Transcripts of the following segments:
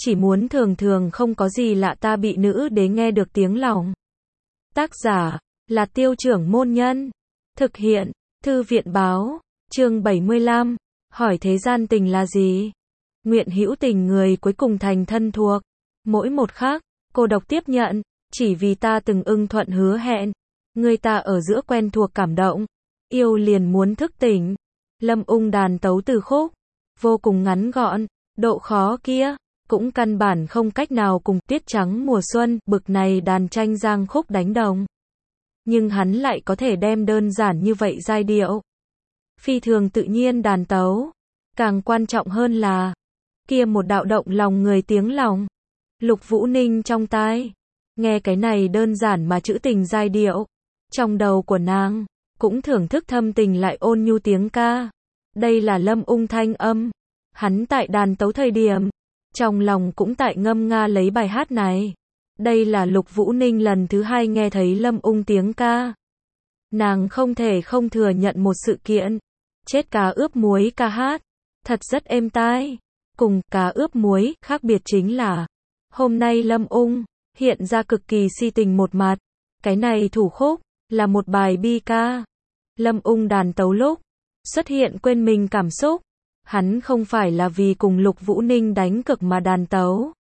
chỉ muốn thường thường không có gì lạ ta bị nữ đế nghe được tiếng lòng. Tác giả là Tiêu Trưởng Môn Nhân. Thực hiện Thư viện Báo. Chương 75. Hỏi thế gian tình là gì? Nguyện hữu tình người cuối cùng thành thân thuộc. Mỗi một khắc, cô độc tiếp nhận, chỉ vì ta từng ưng thuận hứa hẹn. Người ta ở giữa quen thuộc cảm động, yêu liền muốn thức tỉnh. Lâm Ung đàn tấu từ khúc, vô cùng ngắn gọn, độ khó kia, cũng căn bản không cách nào cùng Tiết Trắng mùa xuân, bực này đàn tranh giang khúc đánh đồng. Nhưng hắn lại có thể đem đơn giản như vậy giai điệu. Phi thường tự nhiên đàn tấu. Càng quan trọng hơn là, kia một đạo động lòng người tiếng lòng. Lục Vũ Ninh trong tai, nghe cái này đơn giản mà trữ tình giai điệu. Trong đầu của nàng, cũng thưởng thức thâm tình lại ôn nhu tiếng ca. Đây là Lâm Ung thanh âm. Hắn tại đàn tấu thời điểm, trong lòng cũng tại ngâm nga lấy bài hát này. Đây là Lục Vũ Ninh lần thứ hai nghe thấy Lâm Ung tiếng ca. Nàng không thể không thừa nhận một sự kiện. Chết cá ướp muối ca hát, thật rất êm tai. Cùng cá ướp muối, khác biệt chính là, hôm nay Lâm Ung hiện ra cực kỳ si tình một mặt. Cái này thủ khúc là một bài bi ca. Lâm Ung đàn tấu lúc xuất hiện quên mình cảm xúc. Hắn không phải là vì cùng Lục Vũ Ninh đánh cực mà đàn tấu.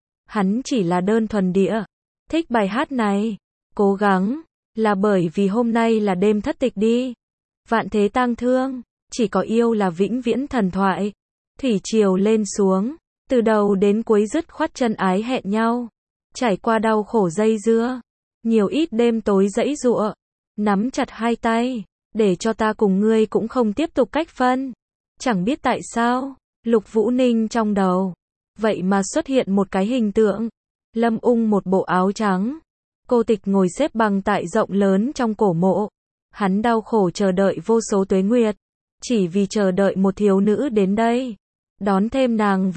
Hắn chỉ là đơn thuần địa thích bài hát này. Cố gắng là bởi vì hôm nay là đêm thất tịch đi. Vạn thế tang thương, chỉ có yêu là vĩnh viễn thần thoại. Thủy triều lên xuống, từ đầu đến cuối dứt khoát chân ái hẹn nhau. Trải qua đau khổ dây dưa, nhiều ít đêm tối dãy giụa, nắm chặt hai tay, để cho ta cùng ngươi cũng không tiếp tục cách phân. Chẳng biết tại sao, Lục Vũ Ninh trong đầu, vậy mà xuất hiện một cái hình tượng. Lâm Ung một bộ áo trắng, cô tịch ngồi xếp bằng tại rộng lớn trong cổ mộ. Hắn đau khổ chờ đợi vô số tuế nguyệt, chỉ vì chờ đợi một thiếu nữ đến đây, đón thêm nàng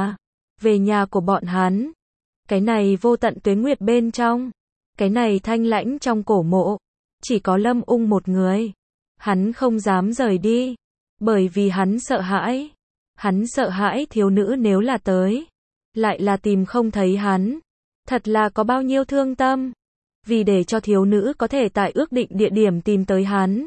về nhà của bọn hắn. Cái này vô tận tuế nguyệt bên trong, cái này thanh lãnh trong cổ mộ, chỉ có Lâm Ung một người. Hắn không dám rời đi, bởi vì hắn sợ hãi. Hắn sợ hãi thiếu nữ nếu là tới, lại là tìm không thấy hắn. Thật là có bao nhiêu thương tâm. Vì để cho thiếu nữ có thể tại ước định địa điểm tìm tới hắn.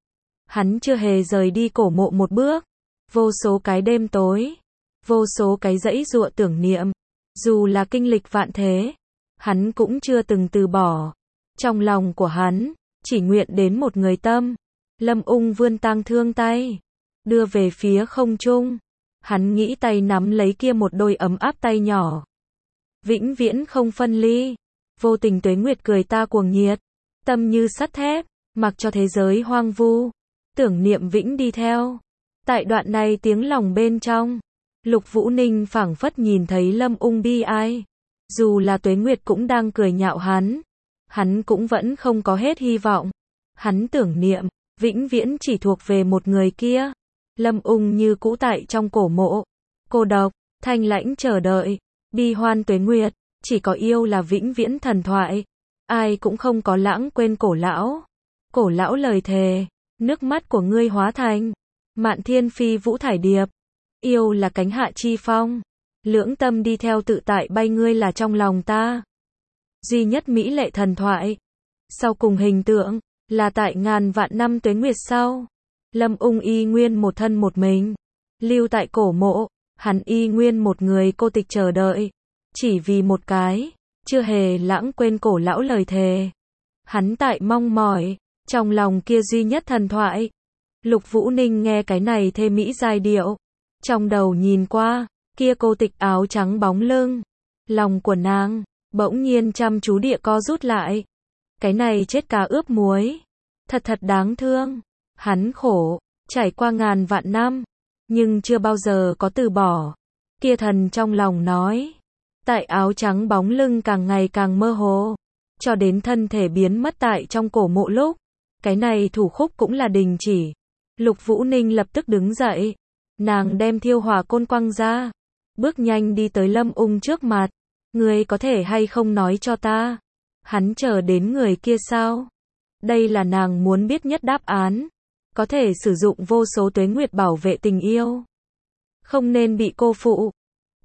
Hắn chưa hề rời đi cổ mộ một bước. Vô số cái đêm tối, vô số cái dãy giụa tưởng niệm. Dù là kinh lịch vạn thế, hắn cũng chưa từng từ bỏ. Trong lòng của hắn, chỉ nguyện đến một người tâm. Lâm Ung vươn tang thương tay, đưa về phía không trung. Hắn nghĩ tay nắm lấy kia một đôi ấm áp tay nhỏ. Vĩnh viễn không phân ly. Vô tình tuế nguyệt cười ta cuồng nhiệt. Tâm như sắt thép, mặc cho thế giới hoang vu. Tưởng niệm vĩnh đi theo. Tại đoạn này tiếng lòng bên trong, Lục Vũ Ninh phảng phất nhìn thấy Lâm Ung bi ai. Dù là tuế nguyệt cũng đang cười nhạo hắn. Hắn cũng vẫn không có hết hy vọng. Hắn tưởng niệm, vĩnh viễn chỉ thuộc về một người kia. Lâm Ung như cũ tại trong cổ mộ. Cô độc, thanh lãnh chờ đợi. Bi hoan tuế nguyệt, chỉ có yêu là vĩnh viễn thần thoại. Ai cũng không có lãng quên cổ lão. Cổ lão lời thề, nước mắt của ngươi hóa thành mạn thiên phi vũ thải điệp. Yêu là cánh hạ chi phong. Lưỡng tâm đi theo tự tại bay ngươi là trong lòng ta. Duy nhất mỹ lệ thần thoại. Sau cùng hình tượng, là tại ngàn vạn năm tuế nguyệt sau. Lâm Ung y nguyên một thân một mình. Lưu tại cổ mộ, hắn y nguyên một người cô tịch chờ đợi. Chỉ vì một cái, chưa hề lãng quên cổ lão lời thề. Hắn tại mong mỏi, trong lòng kia duy nhất thần thoại. Lục Vũ Ninh nghe cái này thê mỹ giai điệu. Trong đầu nhìn qua, kia cô tịch áo trắng bóng lưng. Lòng của nàng, bỗng nhiên chăm chú địa co rút lại. Cái này chết cá ướp muối. Thật thật đáng thương. Hắn khổ, trải qua ngàn vạn năm, nhưng chưa bao giờ có từ bỏ. Kia thần trong lòng nói. Tại áo trắng bóng lưng càng ngày càng mơ hồ. Cho đến thân thể biến mất tại trong cổ mộ lúc. Cái này thủ khúc cũng là đình chỉ. Lục Vũ Ninh lập tức đứng dậy. Nàng đem thiêu hỏa côn quăng ra. Bước nhanh đi tới Lâm Ung trước mặt. Ngươi có thể hay không nói cho ta? Hắn chờ đến người kia sao? Đây là nàng muốn biết nhất đáp án. Có thể sử dụng vô số tuế nguyệt bảo vệ tình yêu. Không nên bị cô phụ.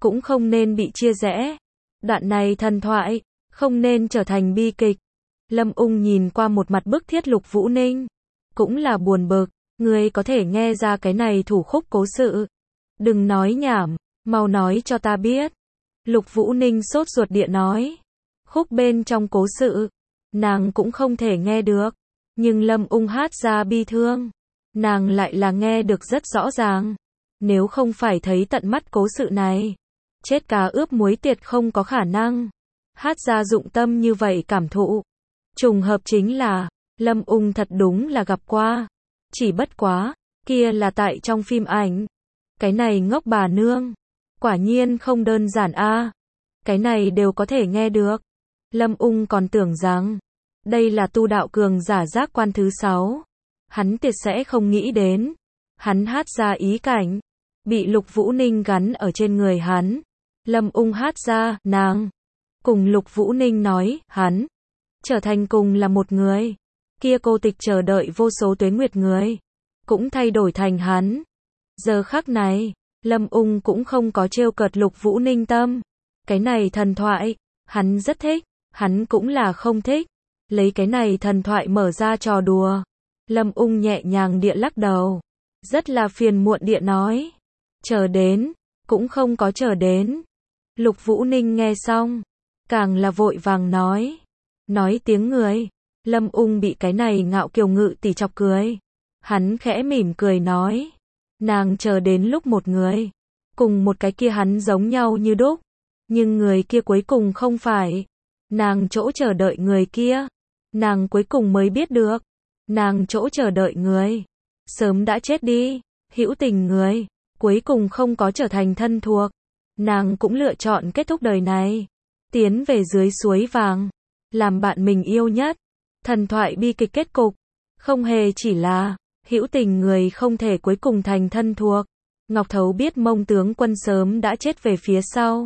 cũng không nên bị chia rẽ. Đoạn này thần thoại, không nên trở thành bi kịch. Lâm Ung nhìn qua một mặt bức thiết Lục Vũ Ninh. Cũng là buồn bực, ngươi có thể nghe ra cái này thủ khúc cố sự. Đừng nói nhảm, mau nói cho ta biết. Lục Vũ Ninh sốt ruột địa nói. Khúc bên trong cố sự, nàng cũng không thể nghe được. Nhưng Lâm Ung hát ra bi thương, nàng lại là nghe được rất rõ ràng. Nếu không phải thấy tận mắt cố sự này, chết cá ướp muối tiệt không có khả năng hát ra dụng tâm như vậy cảm thụ. Trùng hợp chính là, Lâm Ung thật đúng là gặp qua. Chỉ bất quá, kia là tại trong phim ảnh. Cái này ngốc bà nương, quả nhiên không đơn giản a. Cái này đều có thể nghe được. Lâm Ung còn tưởng rằng, đây là tu đạo cường giả giác quan thứ 6. Hắn tuyệt sẽ không nghĩ đến. Hắn hát ra ý cảnh, bị Lục Vũ Ninh gắn ở trên người hắn. Lâm Ung hát ra, nàng, cùng Lục Vũ Ninh nói, hắn, trở thành cùng là một người. Kia cô tịch chờ đợi vô số tuế nguyệt người, cũng thay đổi thành hắn. Giờ khắc này, Lâm Ung cũng không có trêu cợt Lục Vũ Ninh tâm. Cái này thần thoại, hắn rất thích, hắn cũng là không thích. Lấy cái này thần thoại mở ra trò đùa. Lâm Ung nhẹ nhàng địa lắc đầu, rất là phiền muộn địa nói. Chờ đến, cũng không có chờ đến. Lục Vũ Ninh nghe xong, càng là vội vàng nói. Nói tiếng người. Lâm Ung bị cái này ngạo kiều ngự tỷ chọc cười. Hắn khẽ mỉm cười nói. Nàng chờ đến lúc một người, cùng một cái kia hắn giống nhau như đúc. Nhưng người kia cuối cùng không phải. Nàng chỗ chờ đợi người kia. Nàng cuối cùng mới biết được. Nàng chỗ chờ đợi người, sớm đã chết đi. Hữu tình người, cuối cùng không có trở thành thân thuộc. Nàng cũng lựa chọn kết thúc đời này. Tiến về dưới suối vàng. Làm bạn mình yêu nhất. Thần thoại bi kịch kết cục. Không hề chỉ là hữu tình người không thể cuối cùng thành thân thuộc. Ngọc Thấu biết Mông tướng quân sớm đã chết về phía sau.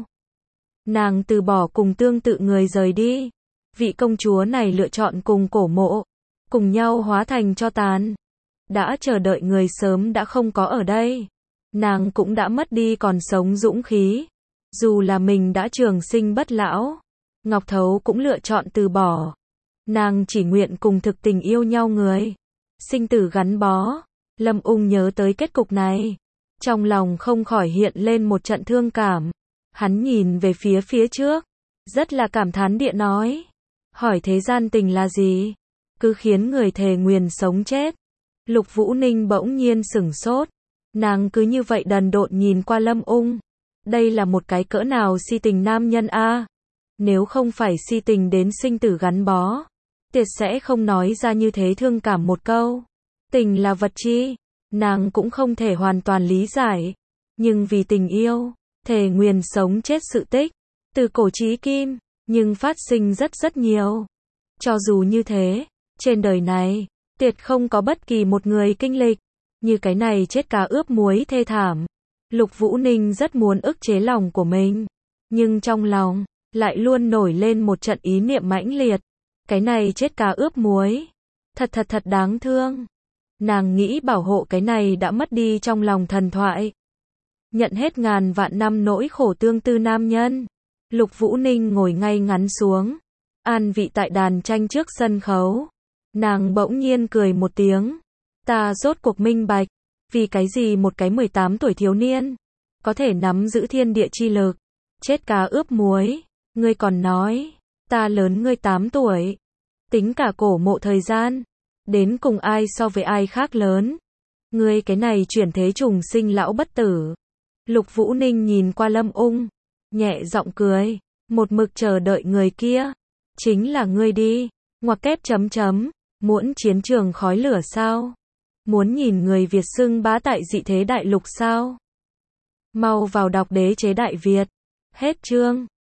Nàng từ bỏ cùng tương tự người rời đi. Vị công chúa này lựa chọn cùng Cổ Mộ, cùng nhau hóa thành tro tàn. Đã chờ đợi người sớm đã không có ở đây. Nàng cũng đã mất đi còn sống dũng khí. Dù là mình đã trường sinh bất lão, Ngọc Thấu cũng lựa chọn từ bỏ. Nàng chỉ nguyện cùng thực tình yêu nhau người. Sinh tử gắn bó. Lâm Ung nhớ tới kết cục này. Trong lòng không khỏi hiện lên một trận thương cảm. Hắn nhìn về phía trước. Rất là cảm thán địa nói. Hỏi thế gian tình là gì? Cứ khiến người thề nguyền sống chết. Lục Vũ Ninh bỗng nhiên sửng sốt. Nàng cứ như vậy đần độn nhìn qua Lâm Ung. Đây là một cái cỡ nào si tình nam nhân a. Nếu không phải si tình đến sinh tử gắn bó, tuyệt sẽ không nói ra như thế thương cảm một câu. Tình là vật chi, nàng cũng không thể hoàn toàn lý giải. Nhưng vì tình yêu, thề nguyền sống chết sự tích, từ cổ chí kim, nhưng phát sinh rất nhiều. Cho dù như thế, trên đời này, tuyệt không có bất kỳ một người kinh lịch như cái này chết cá ướp muối thê thảm. Lục Vũ Ninh rất muốn ức chế lòng của mình, nhưng trong lòng lại luôn nổi lên một trận ý niệm mãnh liệt. Cái này chết cá ướp muối, thật đáng thương. Nàng nghĩ bảo hộ cái này đã mất đi trong lòng thần thoại, nhận hết ngàn vạn năm nỗi khổ tương tư nam nhân. Lục Vũ Ninh ngồi ngay ngắn xuống, an vị tại đàn tranh trước sân khấu. Nàng bỗng nhiên cười một tiếng. Ta rốt cuộc minh bạch, vì cái gì một cái 18 tuổi thiếu niên có thể nắm giữ thiên địa chi lực. Chết cá ướp muối, ngươi còn nói, ta lớn ngươi 8 tuổi. Tính cả Cổ Mộ thời gian, đến cùng ai so với ai khác lớn. Ngươi cái này chuyển thế trùng sinh lão bất tử. Lục Vũ Ninh nhìn qua Lâm Ung, nhẹ giọng cười, một mực chờ đợi người kia, chính là ngươi đi. Ngoặc kép chấm chấm, muốn chiến trường khói lửa sao? Muốn nhìn người Việt xưng bá tại dị thế đại lục sao? Mau vào đọc Đế chế Đại Việt. Hết chương.